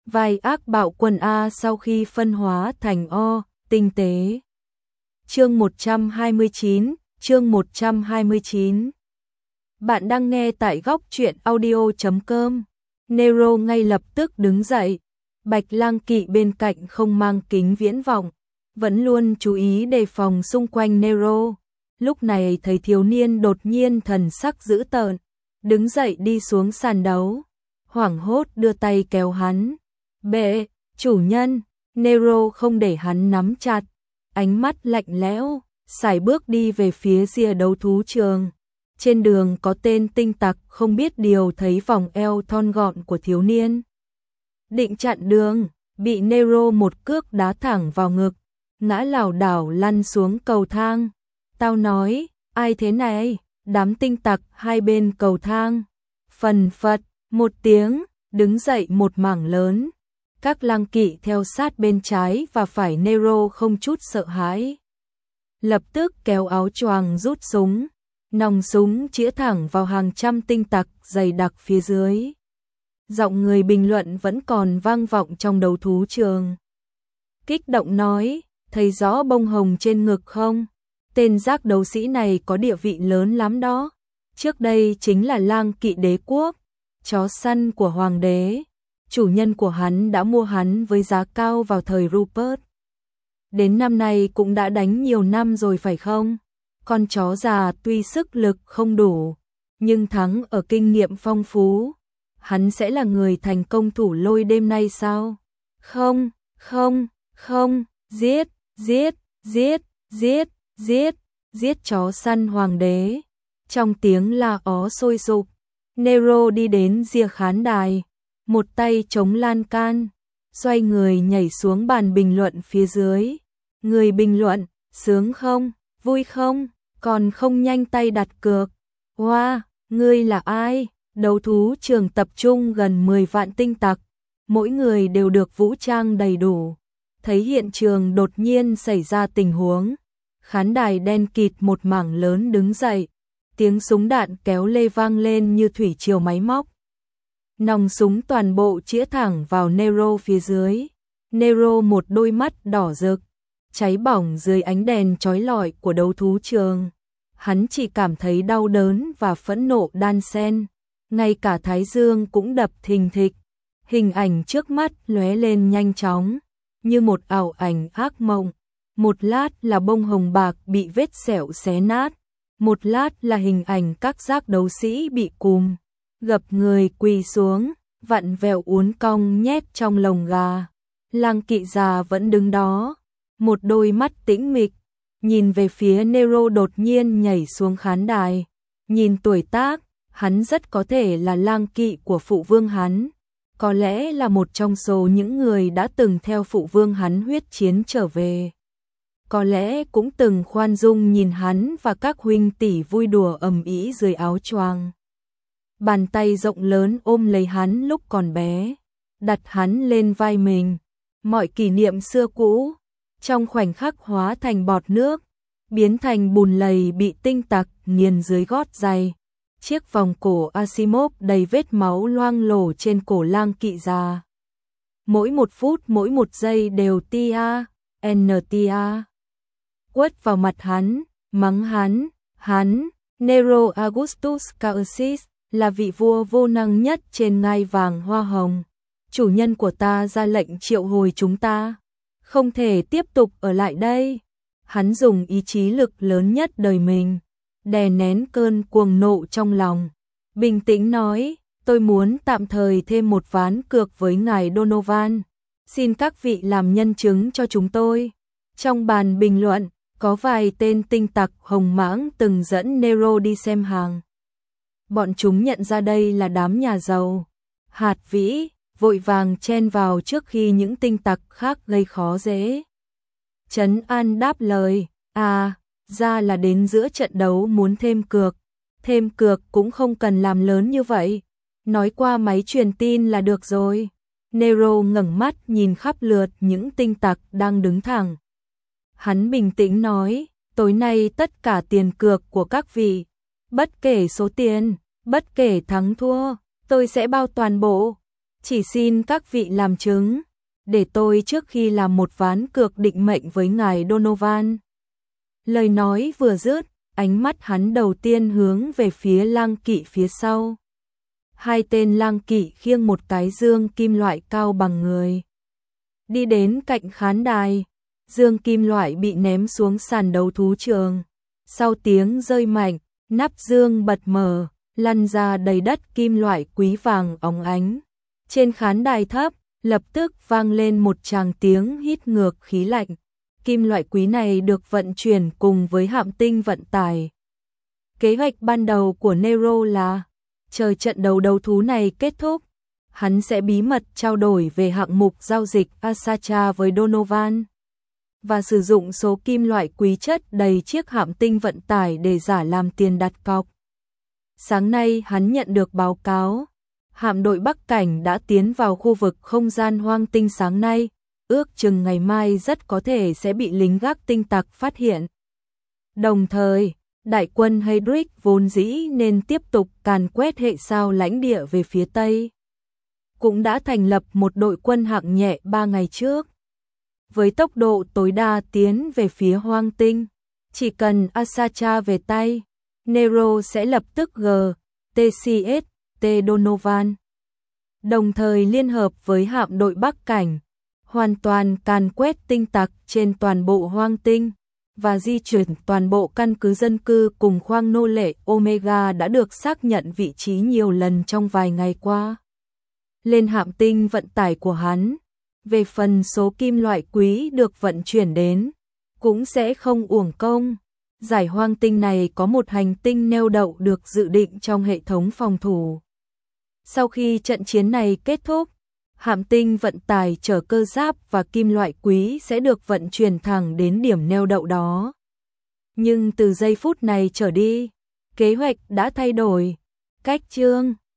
vai ác bạo quân A sau khi phân hóa thành O, tinh tế. Chương 129. Bạn đang nghe tại góc truyện audio.com. Nero ngay lập tức đứng dậy. Bạch Lang Kỵ bên cạnh không mang kính viễn vọng, vẫn luôn chú ý đề phòng xung quanh Nero. Lúc này thấy thiếu niên đột nhiên thần sắc dữ tợn, đứng dậy đi xuống sàn đấu, hoảng hốt đưa tay kéo hắn. Bệ, chủ nhân. Nero không để hắn nắm chặt, ánh mắt lạnh lẽo, sải bước đi về phía rìa đấu thú trường. Trên đường có tên tinh tặc không biết điều thấy vòng eo thon gọn của thiếu niên, định chặn đường, bị Nero một cước đá thẳng vào ngực, ngã lảo đảo lăn xuống cầu thang. Tao nói, ai thế này? Đám tinh tặc hai bên cầu thang phần phật một tiếng, đứng dậy một mảng lớn. Các lang kỵ theo sát bên trái và phải. Nero không chút sợ hãi, lập tức kéo áo choàng rút súng, nòng súng chĩa thẳng vào hàng trăm tinh tặc dày đặc phía dưới. Giọng người bình luận vẫn còn vang vọng trong đấu thú trường. Kích động nói, thấy rõ bông hồng trên ngực không? Tên giác đấu sĩ này có địa vị lớn lắm đó. Trước đây chính là lang kỵ đế quốc, chó săn của hoàng đế. Chủ nhân của hắn đã mua hắn với giá cao vào thời Rupert. Đến năm nay cũng đã đánh nhiều năm rồi phải không? Con chó già tuy sức lực không đủ, nhưng thắng ở kinh nghiệm phong phú. Hắn sẽ là người thành công thủ lôi đêm nay sao? Không, không, không, giết, giết, giết, giết, giết, giết chó săn hoàng đế. Trong tiếng la ó sôi sục, Nero đi đến rìa khán đài, một tay chống lan can, xoay người nhảy xuống bàn bình luận phía dưới. Người bình luận, sướng không, vui không, còn không nhanh tay đặt cược. Wow, ngươi là ai? Đấu thú trường tập trung gần 10 vạn tinh tặc, mỗi người đều được vũ trang đầy đủ. Thấy hiện trường đột nhiên xảy ra tình huống, khán đài đen kịt một mảng lớn đứng dậy, tiếng súng đạn kéo lê vang lên như thủy triều máy móc. Nòng súng toàn bộ chĩa thẳng vào Nero phía dưới. Nero một đôi mắt đỏ rực, cháy bỏng dưới ánh đèn chói lọi của đấu thú trường. Hắn chỉ cảm thấy đau đớn và phẫn nộ đan xen, ngay cả thái dương cũng đập thình thịch. Hình ảnh trước mắt lóe lên nhanh chóng, như một ảo ảnh ác mộng. Một lát là bông hồng bạc bị vết sẹo xé nát, một lát là hình ảnh các giác đấu sĩ bị cùm, gập người quỳ xuống, vặn vẹo uốn cong nhét trong lồng gà. Lang kỵ già vẫn đứng đó, một đôi mắt tĩnh mịch, nhìn về phía Nero đột nhiên nhảy xuống khán đài. Nhìn tuổi tác, hắn rất có thể là lang kỵ của phụ vương hắn, có lẽ là một trong số những người đã từng theo phụ vương hắn huyết chiến trở về. Có lẽ cũng từng khoan dung nhìn hắn và các huynh tỷ vui đùa ầm ĩ dưới áo choàng. Bàn tay rộng lớn ôm lấy hắn lúc còn bé, đặt hắn lên vai mình. Mọi kỷ niệm xưa cũ, trong khoảnh khắc hóa thành bọt nước, biến thành bùn lầy bị tinh tặc nghiền dưới gót giày. Chiếc vòng cổ Asimov đầy vết máu loang lổ trên cổ lang kỵ già. Mỗi một phút mỗi một giây đều tia, ntia. Quất vào mặt hắn, mắng hắn, Nero Augustus Caesius, là vị vua vô năng nhất trên ngai vàng hoa hồng. Chủ nhân của ta ra lệnh triệu hồi chúng ta, không thể tiếp tục ở lại đây. Hắn dùng ý chí lực lớn nhất đời mình, đè nén cơn cuồng nộ trong lòng. Bình tĩnh nói, tôi muốn tạm thời thêm một ván cược với ngài Donovan. Xin các vị làm nhân chứng cho chúng tôi. Trong bàn bình luận, có vài tên tinh tặc hồng mãng từng dẫn Nero đi xem hàng. Bọn chúng nhận ra đây là đám nhà giàu. Hạt vĩ vội vàng chen vào trước khi những tinh tặc khác gây khó dễ. Trấn An đáp lời, ra là đến giữa trận đấu muốn thêm cược cũng không cần làm lớn như vậy, nói qua máy truyền tin là được rồi. Nero ngẩng mắt nhìn khắp lượt những tinh tặc đang đứng thẳng. Hắn bình tĩnh nói, tối nay tất cả tiền cược của các vị, bất kể số tiền, bất kể thắng thua, tôi sẽ bao toàn bộ. Chỉ xin các vị làm chứng, để tôi trước khi làm một ván cược định mệnh với ngài Donovan. Lời nói vừa dứt, ánh mắt hắn đầu tiên hướng về phía lang kỵ phía sau. Hai tên lang kỵ khiêng một cái dương kim loại cao bằng người. Đi đến cạnh khán đài, dương kim loại bị ném xuống sàn đấu thú trường. Sau tiếng rơi mạnh, nắp dương bật mở, lăn ra đầy đất kim loại quý vàng óng ánh. Trên khán đài thấp, lập tức vang lên một tràng tiếng hít ngược khí lạnh. Kim loại quý này được vận chuyển cùng với hạm tinh vận tải. Kế hoạch ban đầu của Nero là, chờ trận đấu thú này kết thúc, hắn sẽ bí mật trao đổi về hạng mục giao dịch Asacha với Donovan và sử dụng số kim loại quý chất đầy chiếc hạm tinh vận tải để giả làm tiền đặt cọc. Sáng nay hắn nhận được báo cáo, hạm đội Bắc Cảnh đã tiến vào khu vực không gian hoang tinh sáng nay, ước chừng ngày mai rất có thể sẽ bị lính gác tinh tặc phát hiện. Đồng thời, đại quân Heydrich vốn dĩ nên tiếp tục càn quét hệ sao lãnh địa về phía Tây, cũng đã thành lập một đội quân hạng nhẹ 3 ngày trước. Với tốc độ tối đa tiến về phía hoang tinh, chỉ cần Asacha về tay, Nero sẽ lập tức TCS Donovan. Đồng thời liên hợp với hạm đội Bắc Cảnh, hoàn toàn càn quét tinh tặc trên toàn bộ hoang tinh và di chuyển toàn bộ căn cứ dân cư cùng khoang nô lệ Omega đã được xác nhận vị trí nhiều lần trong vài ngày qua. Lên hạm tinh vận tải của hắn, về phần số kim loại quý được vận chuyển đến, cũng sẽ không uổng công. Giải hoang tinh này có một hành tinh neo đậu được dự định trong hệ thống phòng thủ. Sau khi trận chiến này kết thúc, hạm tinh vận tải chở cơ giáp và kim loại quý sẽ được vận chuyển thẳng đến điểm neo đậu đó. Nhưng từ giây phút này trở đi, kế hoạch đã thay đổi. Cách chương